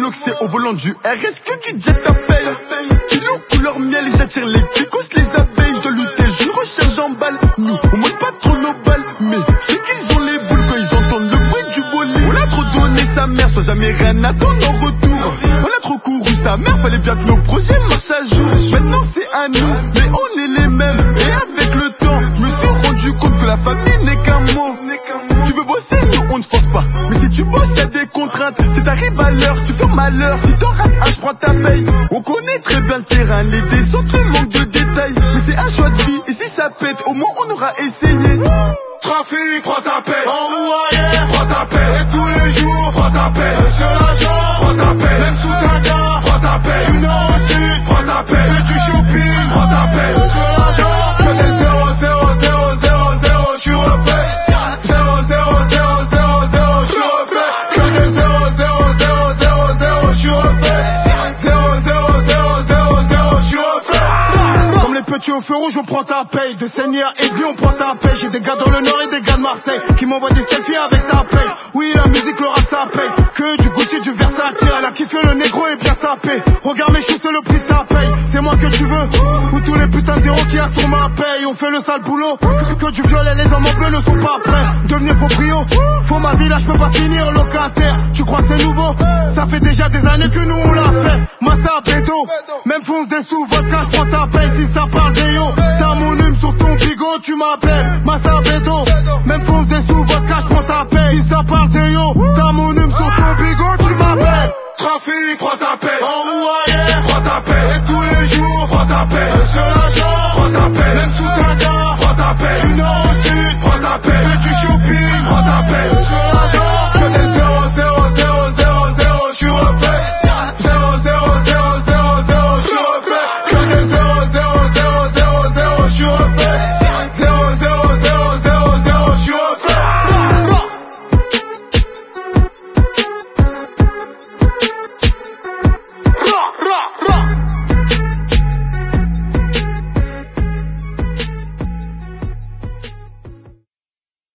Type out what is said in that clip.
bloc, c'est au volant du RS que du jet à paye. Kilo couleur miel, j'attire les picos, les abeilles. Je dois lutter, je recherche en balle. Nous, on monte pas trop nos balles, mais je sais qu'ils ont les boules quand ils entendent le bruit du bolide. On a trop donné sa mère, soit jamais rien attendre en retour. On a trop couru sa mère, fallait bien que nos projets marchent à jour. Maintenant c'est à nous, mais on est les mêmes. Et avec le temps, je me suis rendu compte que la famille n'est qu'un mot. Tu veux bosser, nous on ne force pas. Mais si tu bosses, y'a des contraintes. Si t'arrives à l'heure, tu fais malheur. Si t'en rates un, je prends ta paye. On connaît très bien le terrain, les descentes manquent de détails. Mais c'est un choix de vie, et si ça pète, au moins on aura essayé. Trafic, prends ta paix. En roue arrière, prends ta paix. Et tous les jours, prends ta paix. Sur l'agent, prends ta paix. Même sous ta gare, prends ta paix. Du nord au sud, prends ta paix. Fais du shopping, prends ta paix. Sur l'agent, que des 0, 0, 0, 0, 0, je suis refait. 0, 0, 0, 0, 0, je suis refait. Que des 0, 0, 0, 0, 0, je suis refait. 0, 0, 0, 0, 0, je suis refait. Comme les petits au feu rouge, on prend ta paye. De Seigneur et on prend ta paye. J'ai des gars dans le nord et des gars de Marseille qui m'envoient des selfies avec ta paye. Oui, la musique, le rap, ça paye. Que du Gucci, du Versace. Elle a kiffé le négro et bien sapé. Regarde mes choux, c'est le prix, ça paye. C'est moi que tu veux. Ou tous les putains de zéros qui assurent ma paye. On fait le sale boulot. Que du viol et les hommes en bleu ne sont pas prêts. Devenir proprio. Faut ma vie là, je peux pas finir locataire. Tu crois que c'est nouveau? Ça fait déjà des années que nous on l'a fait. Massa, bédo. Même fonce des sous, vodka, je prends ta paye. Si ça parle zéo. T'as mon hume sur ton bigot, tu m'appelles. Massa, bédo. Même fonce des sous, vodka, je prends ta paye. Si ça parle zéo.